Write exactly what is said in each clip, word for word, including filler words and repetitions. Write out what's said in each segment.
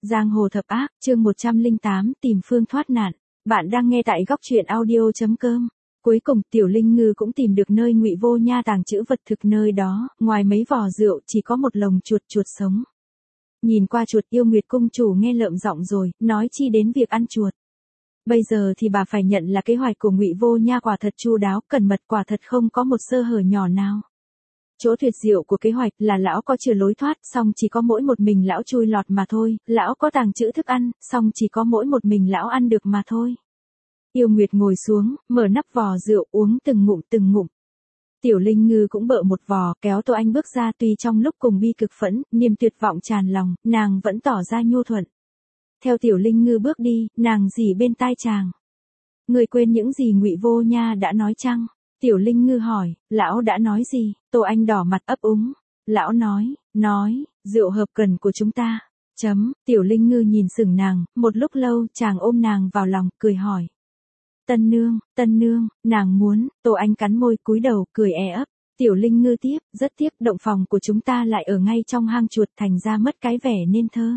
Giang hồ thập ác, chương một trăm lẻ tám, tìm phương thoát nạn. Bạn đang nghe tại góc truyện audio chấm com. Cuối cùng Tiểu Linh Ngư cũng tìm được nơi Ngụy Vô Nha tàng trữ vật thực, nơi đó, ngoài mấy vò rượu chỉ có một lồng chuột chuột sống. Nhìn qua chuột, Yêu Nguyệt cung chủ nghe lợm giọng rồi, nói chi đến việc ăn chuột. Bây giờ thì bà phải nhận là kế hoạch của Ngụy Vô Nha quả thật chu đáo, cẩn mật, quả thật không có một sơ hở nhỏ nào. Chỗ tuyệt diệu của kế hoạch là lão có chừa lối thoát, song chỉ có mỗi một mình lão chui lọt mà thôi, lão có tàng trữ thức ăn, song chỉ có mỗi một mình lão ăn được mà thôi. Yêu Nguyệt ngồi xuống, mở nắp vò rượu uống từng ngụm từng ngụm. Tiểu Linh Ngư cũng bợ một vò, kéo Tô Anh bước ra, tuy trong lúc cùng bi cực phẫn, niềm tuyệt vọng tràn lòng, nàng vẫn tỏ ra nhu thuận. Theo Tiểu Linh Ngư bước đi, nàng rỉ bên tai chàng. Người quên những gì Ngụy Vô Nha đã nói chăng? Tiểu Linh Ngư hỏi, lão đã nói gì? Tô Anh đỏ mặt ấp úng. Lão nói, nói, rượu hợp cần của chúng ta. Chấm, Tiểu Linh Ngư nhìn sững nàng, một lúc lâu chàng ôm nàng vào lòng, cười hỏi. Tân nương, tân nương, nàng muốn, Tô Anh cắn môi cúi đầu, cười e ấp. Tiểu Linh Ngư tiếp, rất tiếc động phòng của chúng ta lại ở ngay trong hang chuột, thành ra mất cái vẻ nên thơ.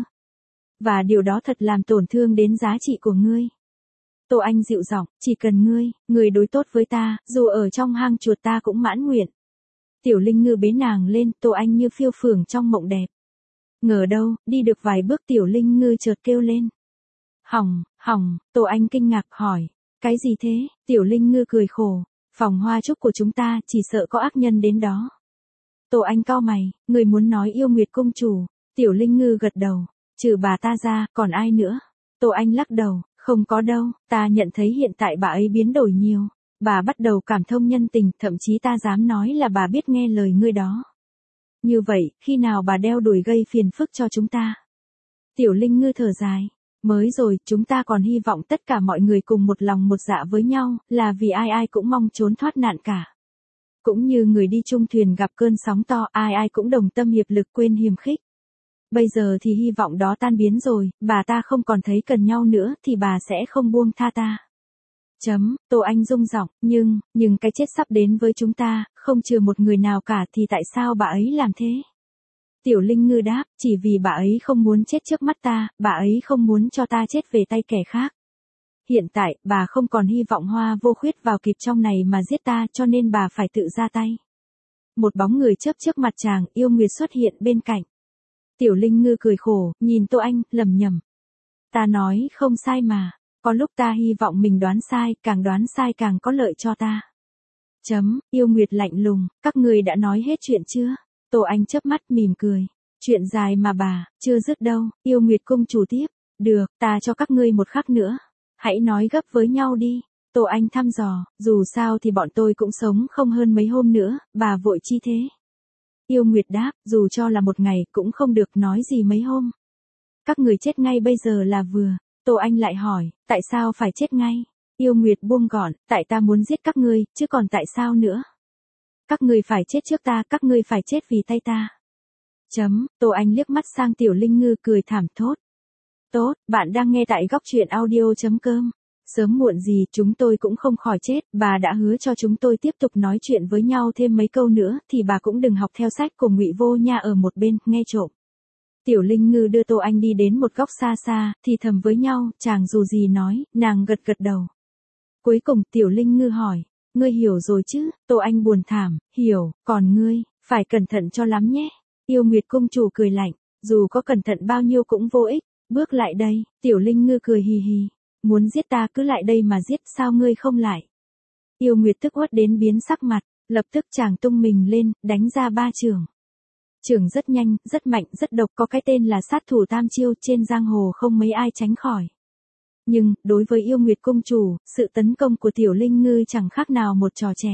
Và điều đó thật làm tổn thương đến giá trị của ngươi. Tô Anh dịu giọng, chỉ cần ngươi, ngươi đối tốt với ta, dù ở trong hang chuột ta cũng mãn nguyện. Tiểu Linh Ngư bế nàng lên, Tô Anh như phiêu phường trong mộng đẹp. Ngờ đâu, đi được vài bước Tiểu Linh Ngư chợt kêu lên. Hỏng, hỏng, Tô Anh kinh ngạc hỏi. Cái gì thế? Tiểu Linh Ngư cười khổ. Phòng hoa trúc của chúng ta, chỉ sợ có ác nhân đến đó. Tô Anh cau mày, người muốn nói Yêu Nguyệt cung chủ. Tiểu Linh Ngư gật đầu. Trừ bà ta ra, còn ai nữa? Tô Anh lắc đầu. Không có đâu, ta nhận thấy hiện tại bà ấy biến đổi nhiều. Bà bắt đầu cảm thông nhân tình, thậm chí ta dám nói là bà biết nghe lời ngươi đó. Như vậy, khi nào bà đeo đuổi gây phiền phức cho chúng ta? Tiểu Linh Ngư thở dài. Mới rồi, chúng ta còn hy vọng tất cả mọi người cùng một lòng một dạ với nhau, là vì ai ai cũng mong trốn thoát nạn cả. Cũng như người đi chung thuyền gặp cơn sóng to, ai ai cũng đồng tâm hiệp lực quên hiềm khích. Bây giờ thì hy vọng đó tan biến rồi, bà ta không còn thấy cần nhau nữa thì bà sẽ không buông tha ta. Chấm, Tô Anh rung giọng, nhưng, nhưng cái chết sắp đến với chúng ta, không chừa một người nào cả thì tại sao bà ấy làm thế? Tiểu Linh Ngư đáp, chỉ vì bà ấy không muốn chết trước mắt ta, bà ấy không muốn cho ta chết về tay kẻ khác. Hiện tại, bà không còn hy vọng Hoa Vô Khuyết vào kịp trong này mà giết ta, cho nên bà phải tự ra tay. Một bóng người chớp trước mặt chàng, Yêu Nguyệt xuất hiện bên cạnh. Tiểu Linh Ngư cười khổ, nhìn Tô Anh, lầm nhầm. Ta nói không sai mà, có lúc ta hy vọng mình đoán sai, càng đoán sai càng có lợi cho ta. Chấm, Yêu Nguyệt lạnh lùng, các người đã nói hết chuyện chưa? Tô Anh chớp mắt mỉm cười. Chuyện dài mà bà, chưa dứt đâu, Yêu Nguyệt cung chủ tiếp. Được, ta cho các ngươi một khắc nữa. Hãy nói gấp với nhau đi. Tô Anh thăm dò, dù sao thì bọn tôi cũng sống không hơn mấy hôm nữa, bà vội chi thế? Yêu Nguyệt đáp, dù cho là một ngày cũng không được, nói gì mấy hôm. Các người chết ngay bây giờ là vừa. Tô Anh lại hỏi, tại sao phải chết ngay? Yêu Nguyệt buông gọn, tại ta muốn giết các ngươi, chứ còn tại sao nữa? Các ngươi phải chết trước ta, các ngươi phải chết vì tay ta. Chấm, Tô Anh liếc mắt sang Tiểu Linh Ngư cười thảm thốt. Tốt, bạn đang nghe tại góc truyện audio chấm com. Sớm muộn gì chúng tôi cũng không khỏi chết, bà đã hứa cho chúng tôi tiếp tục nói chuyện với nhau thêm mấy câu nữa, thì bà cũng đừng học theo sách của Ngụy Vô Nha ở một bên, nghe trộm. Tiểu Linh Ngư đưa Tô Anh đi đến một góc xa xa, thì thầm với nhau, chàng dù gì nói, nàng gật gật đầu. Cuối cùng Tiểu Linh Ngư hỏi, ngươi hiểu rồi chứ? Tô Anh buồn thảm, hiểu, còn ngươi, phải cẩn thận cho lắm nhé. Yêu Nguyệt cung chủ cười lạnh, dù có cẩn thận bao nhiêu cũng vô ích, bước lại đây. Tiểu Linh Ngư cười hì hì. Muốn giết ta cứ lại đây mà giết, sao ngươi không lại? Yêu Nguyệt tức uất đến biến sắc mặt, lập tức chàng tung mình lên, đánh ra ba chưởng. Chưởng rất nhanh, rất mạnh, rất độc, có cái tên là sát thủ tam chiêu, trên giang hồ không mấy ai tránh khỏi. Nhưng, đối với Yêu Nguyệt cung chủ, sự tấn công của Tiểu Linh Ngư chẳng khác nào một trò trẻ.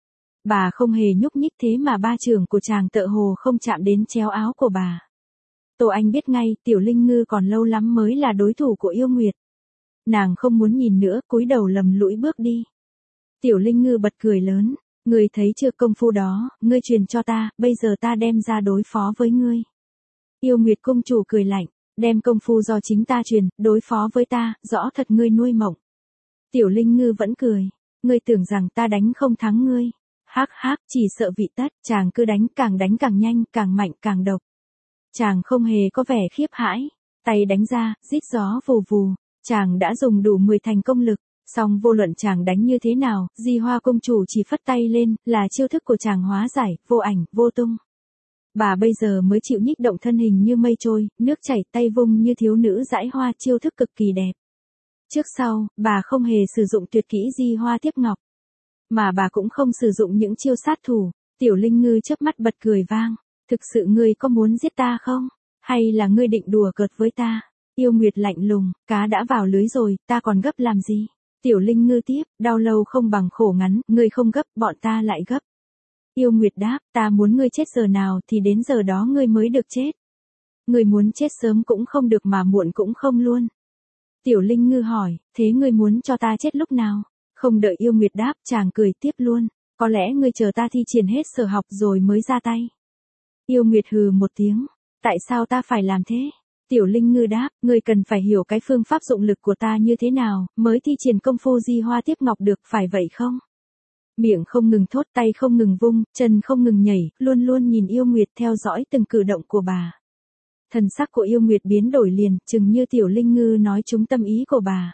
Bà không hề nhúc nhích, thế mà ba chưởng của chàng tựa hồ không chạm đến chéo áo của bà. Tô Anh biết ngay, Tiểu Linh Ngư còn lâu lắm mới là đối thủ của Yêu Nguyệt. Nàng không muốn nhìn nữa, cúi đầu lầm lũi bước đi. Tiểu Linh Ngư bật cười lớn, ngươi thấy chưa, công phu đó, ngươi truyền cho ta, bây giờ ta đem ra đối phó với ngươi. Yêu Nguyệt cung chủ cười lạnh, đem công phu do chính ta truyền, đối phó với ta, rõ thật ngươi nuôi mộng. Tiểu Linh Ngư vẫn cười, ngươi tưởng rằng ta đánh không thắng ngươi. Hắc hắc, chỉ sợ vị tất, chàng cứ đánh, càng đánh càng nhanh, càng mạnh càng độc. Chàng không hề có vẻ khiếp hãi. tay đánh ra, rít gió vù vù, chàng đã dùng đủ mười thành công lực, song vô luận chàng đánh như thế nào, Di Hoa công chủ chỉ phất tay lên, là chiêu thức của chàng hóa giải, vô ảnh, vô tung. Bà bây giờ mới chịu nhích động thân hình như mây trôi, nước chảy tay vung như thiếu nữ dãi hoa, chiêu thức cực kỳ đẹp. Trước sau, bà không hề sử dụng tuyệt kỹ Di Hoa tiếp ngọc. Mà bà cũng không sử dụng những chiêu sát thủ. Tiểu Linh Ngư chớp mắt bật cười vang. Thực sự ngươi có muốn giết ta không? Hay là ngươi định đùa cợt với ta? Yêu Nguyệt lạnh lùng, cá đã vào lưới rồi, ta còn gấp làm gì? Tiểu Linh Ngư tiếp, đau lâu không bằng khổ ngắn, ngươi không gấp, bọn ta lại gấp. Yêu Nguyệt đáp, ta muốn ngươi chết giờ nào thì đến giờ đó ngươi mới được chết. Ngươi muốn chết sớm cũng không được mà muộn cũng không luôn. Tiểu Linh Ngư hỏi, thế ngươi muốn cho ta chết lúc nào? Không đợi Yêu Nguyệt đáp, chàng cười tiếp luôn, có lẽ ngươi chờ ta thi triển hết sở học rồi mới ra tay. Yêu Nguyệt hừ một tiếng, tại sao ta phải làm thế? Tiểu Linh Ngư đáp, ngươi cần phải hiểu cái phương pháp dụng lực của ta như thế nào, mới thi triển công phu Di Hoa tiếp ngọc được, phải vậy không? Miệng không ngừng thốt, tay không ngừng vung, chân không ngừng nhảy, luôn luôn nhìn Yêu Nguyệt theo dõi từng cử động của bà. Thần sắc của Yêu Nguyệt biến đổi liền, chừng như Tiểu Linh Ngư nói trúng tâm ý của bà.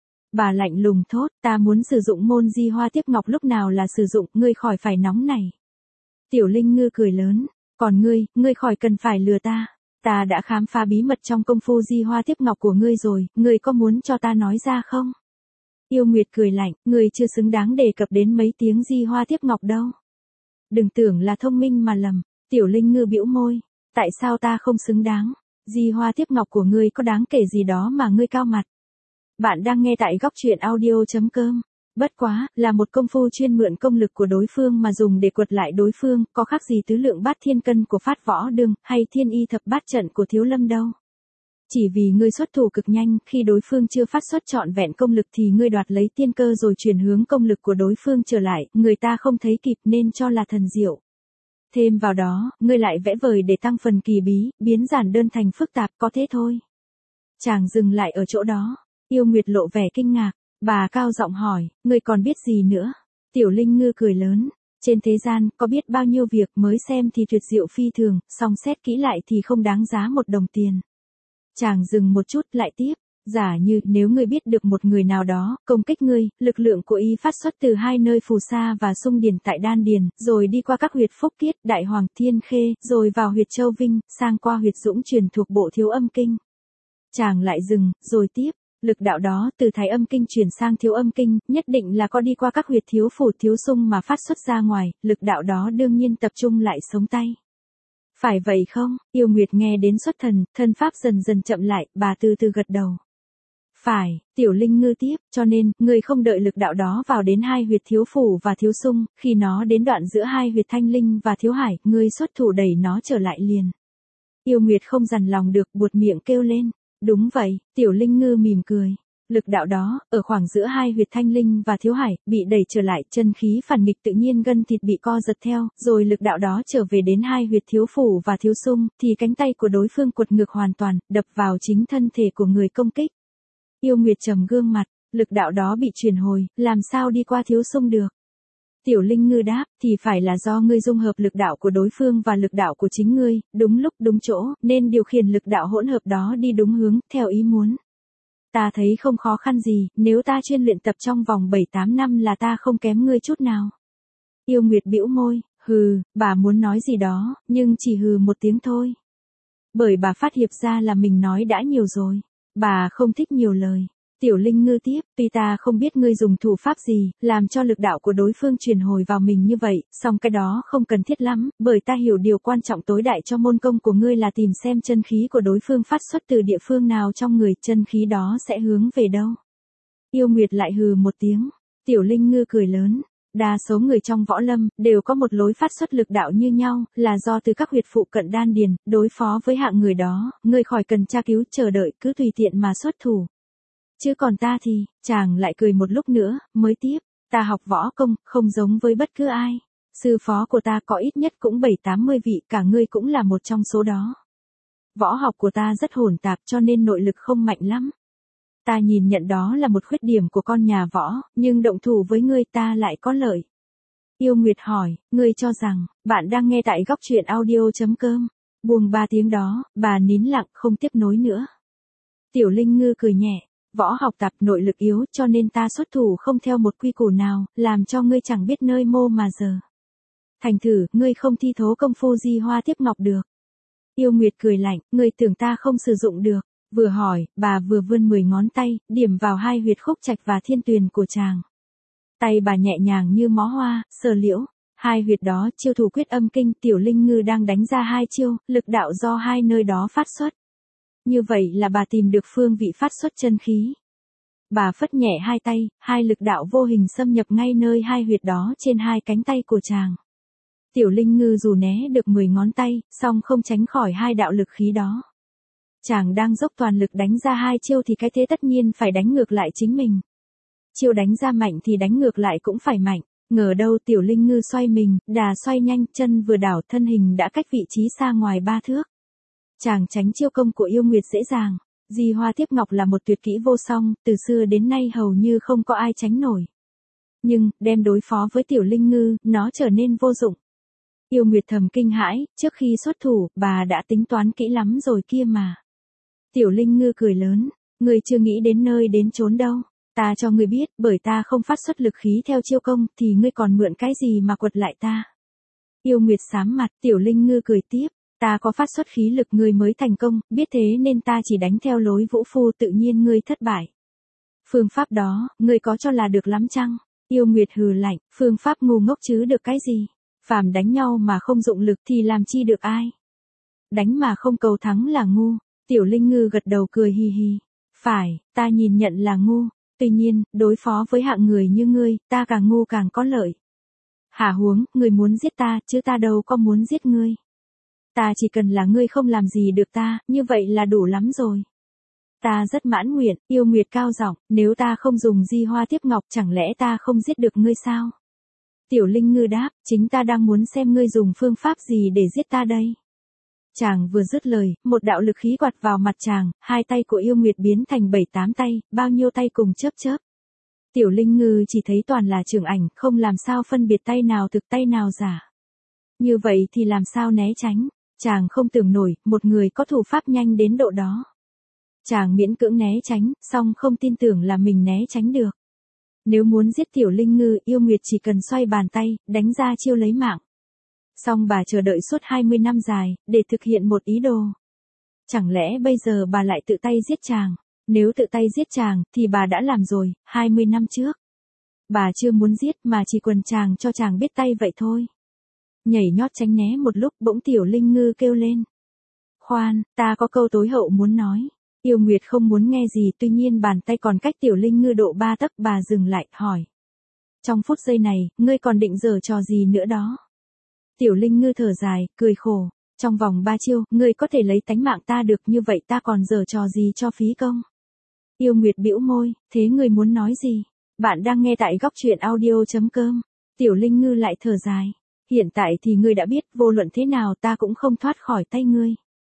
Bà lạnh lùng thốt, ta muốn sử dụng môn Di Hoa tiếp ngọc lúc nào là sử dụng, ngươi khỏi phải nóng này. Tiểu Linh Ngư cười lớn, còn ngươi, ngươi khỏi cần phải lừa ta. Ta đã khám phá bí mật trong công phu Di Hoa tiếp ngọc của ngươi rồi, ngươi có muốn cho ta nói ra không? Yêu Nguyệt cười lạnh, ngươi chưa xứng đáng đề cập đến mấy tiếng Di Hoa tiếp ngọc đâu. Đừng tưởng là thông minh mà lầm. Tiểu Linh Ngư bĩu môi, tại sao ta không xứng đáng? Di Hoa tiếp ngọc của ngươi có đáng kể gì đó mà ngươi cao mặt? Bạn đang nghe tại góc truyện audio chấm com. Bất quá, là một công phu chuyên mượn công lực của đối phương mà dùng để quật lại đối phương, có khác gì tứ lượng bát thiên cân của Phát Võ Đương, hay thiên y thập bát trận của Thiếu Lâm đâu. Chỉ vì ngươi xuất thủ cực nhanh, khi đối phương chưa phát xuất trọn vẹn công lực thì ngươi đoạt lấy tiên cơ rồi chuyển hướng công lực của đối phương trở lại, người ta không thấy kịp nên cho là thần diệu. Thêm vào đó, ngươi lại vẽ vời để tăng phần kỳ bí, biến giản đơn thành phức tạp, có thế thôi. Chàng dừng lại ở chỗ đó. Yêu Nguyệt lộ vẻ kinh ngạc, bà cao giọng hỏi, ngươi còn biết gì nữa? Tiểu Linh Ngư cười lớn, trên thế gian có biết bao nhiêu việc mới xem thì tuyệt diệu phi thường, song xét kỹ lại thì không đáng giá một đồng tiền. Chàng dừng một chút lại tiếp, giả như nếu ngươi biết được một người nào đó công kích ngươi, lực lượng của y phát xuất từ hai nơi phù sa và xung điển tại đan điền, rồi đi qua các huyệt Phúc Kiết, Đại Hoàng, Thiên Khê, rồi vào huyệt Châu Vinh, sang qua huyệt Dũng Truyền thuộc bộ Thiếu Âm Kinh. Chàng lại dừng, rồi tiếp. Lực đạo đó từ Thái Âm Kinh chuyển sang Thiếu Âm Kinh, nhất định là có đi qua các huyệt thiếu phủ thiếu sung mà phát xuất ra ngoài, lực đạo đó đương nhiên tập trung lại sống tay. Phải vậy không? Yêu Nguyệt nghe đến xuất thần, thân pháp dần dần chậm lại, bà từ từ gật đầu. Phải, Tiểu Linh Ngư tiếp, cho nên, ngươi không đợi lực đạo đó vào đến hai huyệt thiếu phủ và thiếu sung, khi nó đến đoạn giữa hai huyệt thanh linh và thiếu hải, ngươi xuất thủ đẩy nó trở lại liền. Yêu Nguyệt không dằn lòng được, buột miệng kêu lên. Đúng vậy, Tiểu Linh Ngư mỉm cười. Lực đạo đó, ở khoảng giữa hai huyệt thanh linh và thiếu hải, bị đẩy trở lại, chân khí phản nghịch tự nhiên gân thịt bị co giật theo, rồi lực đạo đó trở về đến hai huyệt thiếu phủ và thiếu sung, thì cánh tay của đối phương quật ngược hoàn toàn, đập vào chính thân thể của người công kích. Yêu Nguyệt trầm gương mặt, lực đạo đó bị chuyển hồi, làm sao đi qua thiếu sung được? Tiểu Linh Ngư đáp, thì phải là do ngươi dung hợp lực đạo của đối phương và lực đạo của chính ngươi, đúng lúc đúng chỗ, nên điều khiển lực đạo hỗn hợp đó đi đúng hướng, theo ý muốn. Ta thấy không khó khăn gì, nếu ta chuyên luyện tập trong vòng bảy tám năm là ta không kém ngươi chút nào. Yêu Nguyệt bĩu môi, hừ, bà muốn nói gì đó, nhưng chỉ hừ một tiếng thôi. Bởi bà phát hiện ra là mình nói đã nhiều rồi. Bà không thích nhiều lời. Tiểu Linh Ngư tiếp, tuy ta không biết ngươi dùng thủ pháp gì, làm cho lực đạo của đối phương truyền hồi vào mình như vậy, song cái đó không cần thiết lắm, bởi ta hiểu điều quan trọng tối đại cho môn công của ngươi là tìm xem chân khí của đối phương phát xuất từ địa phương nào trong người, chân khí đó sẽ hướng về đâu. Yêu Nguyệt lại hừ một tiếng. Tiểu Linh Ngư cười lớn. Đa số người trong võ lâm, đều có một lối phát xuất lực đạo như nhau, là do từ các huyệt phụ cận đan điền, đối phó với hạng người đó, ngươi khỏi cần tra cứu chờ đợi, cứ tùy tiện mà xuất thủ. Chứ còn ta thì, chàng lại cười một lúc nữa, mới tiếp, ta học võ công, không giống với bất cứ ai. Sư phó của ta có ít nhất cũng bảy tám mươi vị, cả ngươi cũng là một trong số đó. Võ học của ta rất hỗn tạp cho nên nội lực không mạnh lắm. Ta nhìn nhận đó là một khuyết điểm của con nhà võ, nhưng động thủ với ngươi ta lại có lợi. Yêu Nguyệt hỏi, ngươi cho rằng, bạn đang nghe tại góc truyện audio chấm com. Buông ba tiếng đó, bà nín lặng không tiếp nối nữa. Tiểu Linh Ngư cười nhẹ, võ học tập nội lực yếu cho nên ta xuất thủ không theo một quy củ nào, làm cho ngươi chẳng biết nơi mô mà giờ. Thành thử, ngươi không thi thố công phu Di Hoa Tiếp Ngọc được. Yêu Nguyệt cười lạnh, ngươi tưởng ta không sử dụng được. Vừa hỏi, bà vừa vươn mười ngón tay, điểm vào hai huyệt khúc trạch và thiên tuyền của chàng. Tay bà nhẹ nhàng như mó hoa, sờ liễu. Hai huyệt đó chiêu thủ quyết âm kinh, Tiểu Linh Ngư đang đánh ra hai chiêu, lực đạo do hai nơi đó phát xuất. Như vậy là bà tìm được phương vị phát xuất chân khí. Bà phất nhẹ hai tay, hai lực đạo vô hình xâm nhập ngay nơi hai huyệt đó trên hai cánh tay của chàng. Tiểu Linh Ngư dù né được mười ngón tay, song không tránh khỏi hai đạo lực khí đó. Chàng đang dốc toàn lực đánh ra hai chiêu thì cái thế tất nhiên phải đánh ngược lại chính mình. Chiêu đánh ra mạnh thì đánh ngược lại cũng phải mạnh. Ngờ đâu Tiểu Linh Ngư xoay mình, đà xoay nhanh, chân vừa đảo thân hình đã cách vị trí xa ngoài ba thước. Chàng tránh chiêu công của Yêu Nguyệt dễ dàng. Di Hoa Tiếp Ngọc là một tuyệt kỹ vô song, từ xưa đến nay hầu như không có ai tránh nổi. Nhưng, đem đối phó với Tiểu Linh Ngư, nó trở nên vô dụng. Yêu Nguyệt thầm kinh hãi, trước khi xuất thủ, bà đã tính toán kỹ lắm rồi kia mà. Tiểu Linh Ngư cười lớn, ngươi chưa nghĩ đến nơi đến chốn đâu. Ta cho ngươi biết, bởi ta không phát xuất lực khí theo chiêu công, thì ngươi còn mượn cái gì mà quật lại ta. Yêu Nguyệt sám mặt, Tiểu Linh Ngư cười tiếp, ta có phát xuất khí lực ngươi mới thành công, biết thế nên ta chỉ đánh theo lối vũ phu, tự nhiên ngươi thất bại. Phương pháp đó, ngươi có cho là được lắm chăng? Yêu Nguyệt hừ lạnh, phương pháp ngu ngốc chứ được cái gì? Phàm đánh nhau mà không dụng lực thì làm chi được ai? Đánh mà không cầu thắng là ngu. Tiểu Linh Ngư gật đầu cười hì hì. Phải, ta nhìn nhận là ngu. Tuy nhiên, đối phó với hạng người như ngươi, ta càng ngu càng có lợi. Hả huống, ngươi muốn giết ta, chứ ta đâu có muốn giết ngươi. Ta chỉ cần là ngươi không làm gì được ta, như vậy là đủ lắm rồi. Ta rất mãn nguyện, Yêu Nguyệt cao giọng, nếu ta không dùng Di Hoa Tiếp Ngọc chẳng lẽ ta không giết được ngươi sao? Tiểu Linh Ngư đáp, chính ta đang muốn xem ngươi dùng phương pháp gì để giết ta đây. Chàng vừa dứt lời, một đạo lực khí quạt vào mặt chàng, hai tay của Yêu Nguyệt biến thành bảy tám tay, bao nhiêu tay cùng chớp chớp. Tiểu Linh Ngư chỉ thấy toàn là trường ảnh, không làm sao phân biệt tay nào thực tay nào giả. Như vậy thì làm sao né tránh, chàng không tưởng nổi, một người có thủ pháp nhanh đến độ đó. Chàng miễn cưỡng né tránh, song không tin tưởng là mình né tránh được. Nếu muốn giết Tiểu Linh Ngư, Yêu Nguyệt chỉ cần xoay bàn tay, đánh ra chiêu lấy mạng. Song bà chờ đợi suốt hai mươi năm dài, để thực hiện một ý đồ. Chẳng lẽ bây giờ bà lại tự tay giết chàng? Nếu tự tay giết chàng, thì bà đã làm rồi, hai mươi năm trước. Bà chưa muốn giết mà chỉ quần chàng cho chàng biết tay vậy thôi. Nhảy nhót tránh né một lúc, bỗng Tiểu Linh Ngư kêu lên. Khoan, ta có câu tối hậu muốn nói. Yêu Nguyệt không muốn nghe gì, tuy nhiên bàn tay còn cách Tiểu Linh Ngư độ ba tấc, bà dừng lại, hỏi. Trong phút giây này, ngươi còn định giở trò gì nữa đó? Tiểu Linh Ngư thở dài, cười khổ. Trong vòng ba chiêu, ngươi có thể lấy tánh mạng ta được, như vậy ta còn giở trò gì cho phí công? Yêu Nguyệt bĩu môi, thế ngươi muốn nói gì? Bạn đang nghe tại góc truyện audio chấm com. Tiểu Linh Ngư lại thở dài. Hiện tại thì ngươi đã biết, vô luận thế nào ta cũng không thoát khỏi tay ngươi.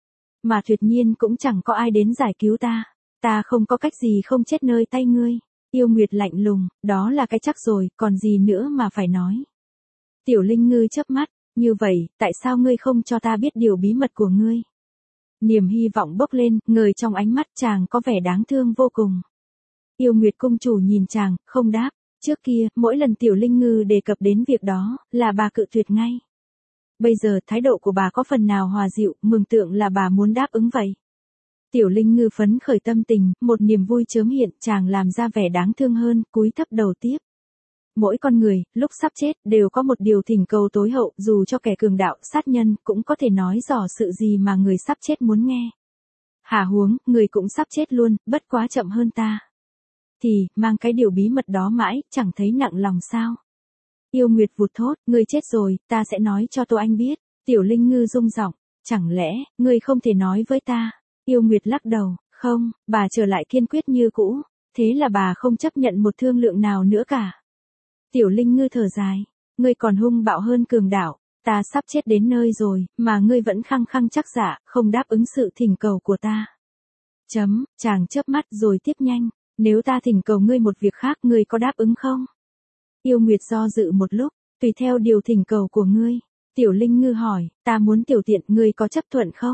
Mà tuyệt nhiên cũng chẳng có ai đến giải cứu ta. Ta không có cách gì không chết nơi tay ngươi. Yêu Nguyệt lạnh lùng, đó là cái chắc rồi, còn gì nữa mà phải nói. Tiểu Linh Ngư chớp mắt, như vậy, tại sao ngươi không cho ta biết điều bí mật của ngươi? Niềm hy vọng bốc lên, ngời trong ánh mắt chàng có vẻ đáng thương vô cùng. Yêu Nguyệt cung chủ nhìn chàng, không đáp. Trước kia, mỗi lần Tiểu Linh Ngư đề cập đến việc đó, là bà cự tuyệt ngay. Bây giờ thái độ của bà có phần nào hòa dịu, mường tượng là bà muốn đáp ứng vậy. Tiểu Linh Ngư phấn khởi tâm tình, một niềm vui chớm hiện, chàng làm ra vẻ đáng thương hơn, cúi thấp đầu tiếp. Mỗi con người, lúc sắp chết, đều có một điều thỉnh cầu tối hậu, dù cho kẻ cường đạo, sát nhân, cũng có thể nói rõ sự gì mà người sắp chết muốn nghe. Hả huống, người cũng sắp chết luôn, bất quá chậm hơn ta. Thì, mang cái điều bí mật đó mãi, chẳng thấy nặng lòng sao. Yêu Nguyệt vụt thốt, ngươi chết rồi, ta sẽ nói cho Tô Anh biết. Tiểu Linh Ngư rung giọng, chẳng lẽ, ngươi không thể nói với ta? Yêu Nguyệt lắc đầu, không, bà trở lại kiên quyết như cũ, thế là bà không chấp nhận một thương lượng nào nữa cả. Tiểu Linh Ngư thở dài, ngươi còn hung bạo hơn cường đạo, ta sắp chết đến nơi rồi, mà ngươi vẫn khăng khăng chắc dạ, không đáp ứng sự thỉnh cầu của ta. Chấm, chàng chớp mắt rồi tiếp nhanh, nếu ta thỉnh cầu ngươi một việc khác, ngươi có đáp ứng không? Yêu Nguyệt do dự một lúc, tùy theo điều thỉnh cầu của ngươi. Tiểu Linh Ngư hỏi, ta muốn tiểu tiện, ngươi có chấp thuận không?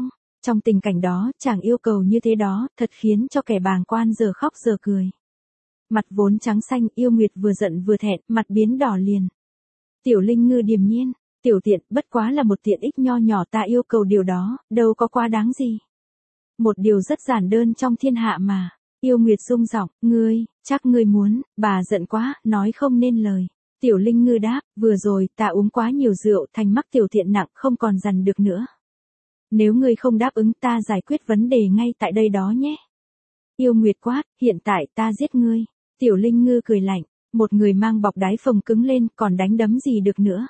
Trong tình cảnh đó, chàng yêu cầu như thế đó, thật khiến cho kẻ bàng quan giờ khóc giờ cười. Mặt vốn trắng xanh, Yêu Nguyệt vừa giận vừa thẹn, mặt biến đỏ liền. Tiểu Linh Ngư điềm nhiên, tiểu tiện, bất quá là một tiện ích nho nhỏ, ta yêu cầu điều đó, đâu có quá đáng gì. Một điều rất giản đơn trong thiên hạ mà. Yêu Nguyệt rung giọng, ngươi, chắc ngươi muốn, bà giận quá, nói không nên lời. Tiểu Linh Ngư đáp, vừa rồi, ta uống quá nhiều rượu, thành mắc tiểu tiện nặng, không còn dằn được nữa. Nếu ngươi không đáp ứng, ta giải quyết vấn đề ngay tại đây đó nhé. Yêu Nguyệt quát, hiện tại ta giết ngươi. Tiểu Linh Ngư cười lạnh, một người mang bọc đái phồng cứng lên, còn đánh đấm gì được nữa.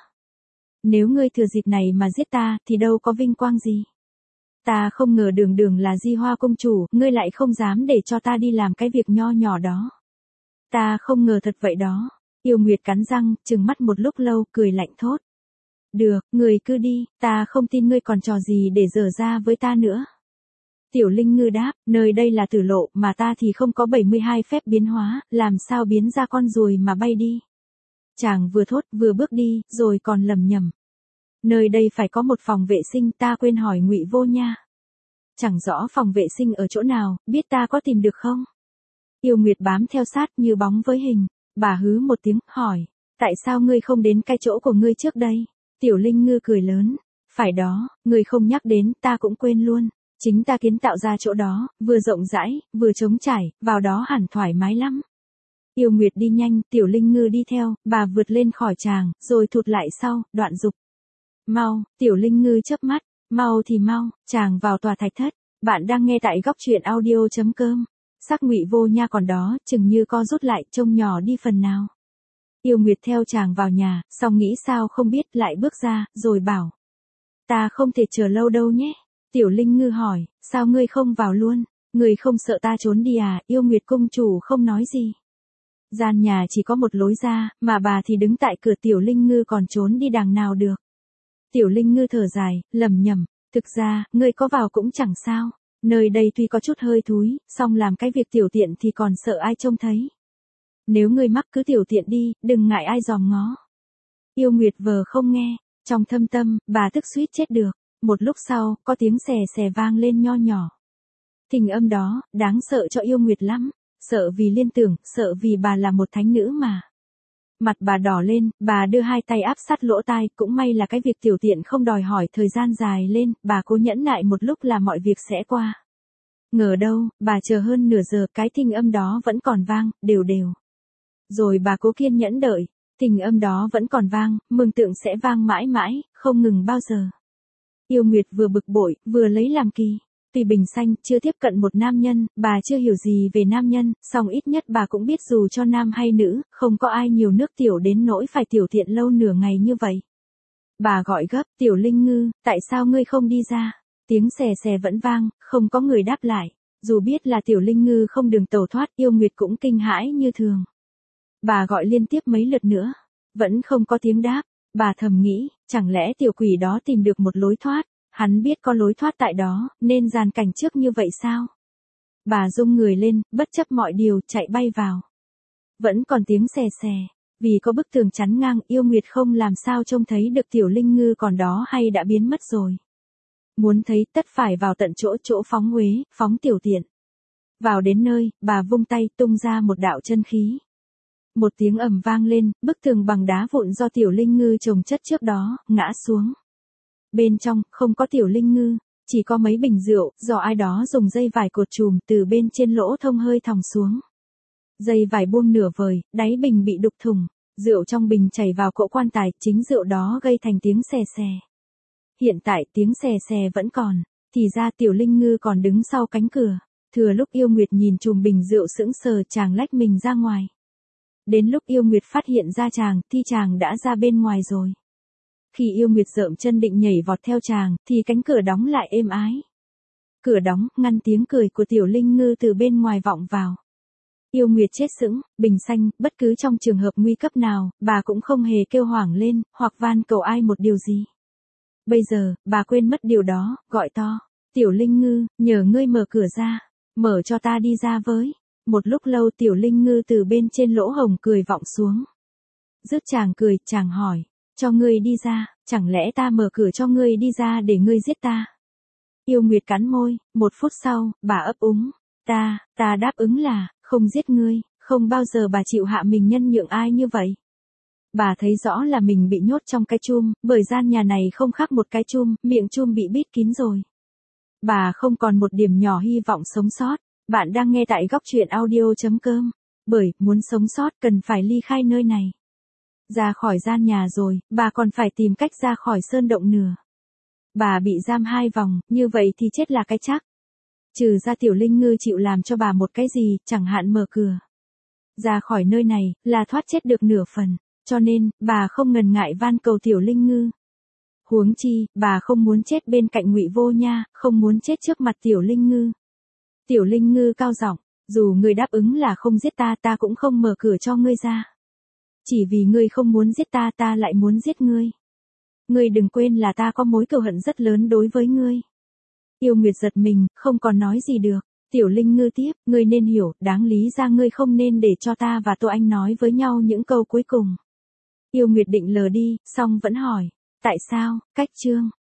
Nếu ngươi thừa dịp này mà giết ta, thì đâu có vinh quang gì. Ta không ngờ đường đường là Di Hoa công chủ, ngươi lại không dám để cho ta đi làm cái việc nho nhỏ đó. Ta không ngờ thật vậy đó. Yêu Nguyệt cắn răng, trừng mắt một lúc lâu, cười lạnh thốt. Được, người cứ đi, ta không tin ngươi còn trò gì để dở ra với ta nữa. Tiểu Linh Ngư đáp, nơi đây là tử lộ, mà ta thì không có bảy mươi hai phép biến hóa, làm sao biến ra con ruồi mà bay đi. Chàng vừa thốt vừa bước đi, rồi còn lầm nhầm. Nơi đây phải có một phòng vệ sinh, ta quên hỏi Ngụy Vô Nha. Chẳng rõ phòng vệ sinh ở chỗ nào, biết ta có tìm được không? Yêu Nguyệt bám theo sát như bóng với hình, bà hứ một tiếng, hỏi, tại sao ngươi không đến cái chỗ của ngươi trước đây? Tiểu Linh Ngư cười lớn, phải đó, ngươi không nhắc đến, ta cũng quên luôn. Chính ta kiến tạo ra chỗ đó, vừa rộng rãi, vừa trống trải, vào đó hẳn thoải mái lắm. Yêu Nguyệt đi nhanh, Tiểu Linh Ngư đi theo, bà vượt lên khỏi chàng, rồi thụt lại sau, đoạn dục. Mau, Tiểu Linh Ngư chớp mắt, mau thì mau, chàng vào tòa thạch thất. Bạn đang nghe tại góc truyện audio chấm com. Sắc Ngụy Vô Nha còn đó, chừng như co rút lại, trông nhỏ đi phần nào. Yêu Nguyệt theo chàng vào nhà, xong nghĩ sao không biết, lại bước ra, rồi bảo. Ta không thể chờ lâu đâu nhé. Tiểu Linh Ngư hỏi, sao ngươi không vào luôn, ngươi không sợ ta trốn đi à? Yêu Nguyệt công chủ không nói gì. Gian nhà chỉ có một lối ra, mà bà thì đứng tại cửa. Tiểu Linh Ngư còn trốn đi đằng nào được. Tiểu Linh Ngư thở dài, lầm nhầm, thực ra, ngươi có vào cũng chẳng sao, nơi đây tuy có chút hơi thúi, song làm cái việc tiểu tiện thì còn sợ ai trông thấy. Nếu ngươi mắc cứ tiểu tiện đi, đừng ngại ai dòm ngó. Yêu Nguyệt vờ không nghe, trong thâm tâm, bà tức suýt chết được. Một lúc sau, có tiếng xè xè vang lên nho nhỏ. Thình âm đó, đáng sợ cho Yêu Nguyệt lắm, sợ vì liên tưởng, sợ vì bà là một thánh nữ mà. Mặt bà đỏ lên, bà đưa hai tay áp sát lỗ tai, cũng may là cái việc tiểu tiện không đòi hỏi thời gian dài lên, bà cố nhẫn nại một lúc là mọi việc sẽ qua. Ngờ đâu, bà chờ hơn nửa giờ, cái thình âm đó vẫn còn vang, đều đều. Rồi bà cố kiên nhẫn đợi, thình âm đó vẫn còn vang, mường tượng sẽ vang mãi mãi, không ngừng bao giờ. Yêu Nguyệt vừa bực bội, vừa lấy làm kỳ. Tuy bình sanh, chưa tiếp cận một nam nhân, bà chưa hiểu gì về nam nhân, song ít nhất bà cũng biết dù cho nam hay nữ, không có ai nhiều nước tiểu đến nỗi phải tiểu thiện lâu nửa ngày như vậy. Bà gọi gấp, Tiểu Linh Ngư, tại sao ngươi không đi ra? Tiếng xè xè vẫn vang, không có người đáp lại. Dù biết là Tiểu Linh Ngư không đường tẩu thoát, Yêu Nguyệt cũng kinh hãi như thường. Bà gọi liên tiếp mấy lượt nữa, vẫn không có tiếng đáp. Bà thầm nghĩ, chẳng lẽ tiểu quỷ đó tìm được một lối thoát, hắn biết có lối thoát tại đó, nên dàn cảnh trước như vậy sao? Bà rung người lên, bất chấp mọi điều, chạy bay vào. Vẫn còn tiếng xè xè, vì có bức tường chắn ngang, Yêu Nguyệt không làm sao trông thấy được Tiểu Linh Ngư còn đó hay đã biến mất rồi. Muốn thấy tất phải vào tận chỗ chỗ phóng uế, phóng tiểu tiện. Vào đến nơi, bà vung tay tung ra một đạo chân khí. Một tiếng ầm vang lên, bức tường bằng đá vụn do Tiểu Linh Ngư chồng chất trước đó, ngã xuống. Bên trong, không có Tiểu Linh Ngư, chỉ có mấy bình rượu, do ai đó dùng dây vải cột chùm từ bên trên lỗ thông hơi thòng xuống. Dây vải buông nửa vời, đáy bình bị đục thủng, rượu trong bình chảy vào cỗ quan tài, chính rượu đó gây thành tiếng xè xè. Hiện tại tiếng xè xè vẫn còn, thì ra Tiểu Linh Ngư còn đứng sau cánh cửa. Thừa lúc Yêu Nguyệt nhìn chùm bình rượu sững sờ, chàng lách mình ra ngoài. Đến lúc Yêu Nguyệt phát hiện ra chàng, thì chàng đã ra bên ngoài rồi. Khi Yêu Nguyệt dợm chân định nhảy vọt theo chàng, thì cánh cửa đóng lại êm ái. Cửa đóng, ngăn tiếng cười của Tiểu Linh Ngư từ bên ngoài vọng vào. Yêu Nguyệt chết sững, bình xanh, bất cứ trong trường hợp nguy cấp nào, bà cũng không hề kêu hoảng lên, hoặc van cầu ai một điều gì. Bây giờ, bà quên mất điều đó, gọi to. Tiểu Linh Ngư, nhờ ngươi mở cửa ra, mở cho ta đi ra với. Một lúc lâu Tiểu Linh Ngư từ bên trên lỗ hổng cười vọng xuống. Dứt chàng cười, chàng hỏi, cho ngươi đi ra, chẳng lẽ ta mở cửa cho ngươi đi ra để ngươi giết ta? Yêu Nguyệt cắn môi, một phút sau, bà ấp úng. Ta, ta đáp ứng là, không giết ngươi, không bao giờ bà chịu hạ mình nhân nhượng ai như vậy. Bà thấy rõ là mình bị nhốt trong cái chum, bởi gian nhà này không khác một cái chum, miệng chum bị bít kín rồi. Bà không còn một điểm nhỏ hy vọng sống sót. Bạn đang nghe tại góc truyện audio chấm com. Bởi, muốn sống sót cần phải ly khai nơi này. Ra khỏi gian nhà rồi, bà còn phải tìm cách ra khỏi sơn động nửa. Bà bị giam hai vòng, như vậy thì chết là cái chắc. Trừ ra Tiểu Linh Ngư chịu làm cho bà một cái gì, chẳng hạn mở cửa. Ra khỏi nơi này, là thoát chết được nửa phần. Cho nên, bà không ngần ngại van cầu Tiểu Linh Ngư. Huống chi, bà không muốn chết bên cạnh Ngụy Vô Nha, không muốn chết trước mặt Tiểu Linh Ngư. Tiểu Linh Ngư cao giọng, dù ngươi đáp ứng là không giết ta, ta cũng không mở cửa cho ngươi ra. Chỉ vì ngươi không muốn giết ta, ta lại muốn giết ngươi. Ngươi đừng quên là ta có mối cừu hận rất lớn đối với ngươi. Yêu Nguyệt giật mình, không còn nói gì được. Tiểu Linh Ngư tiếp, ngươi nên hiểu, đáng lý ra ngươi không nên để cho ta và Tô Anh nói với nhau những câu cuối cùng. Yêu Nguyệt định lờ đi, song vẫn hỏi, tại sao, cách chương.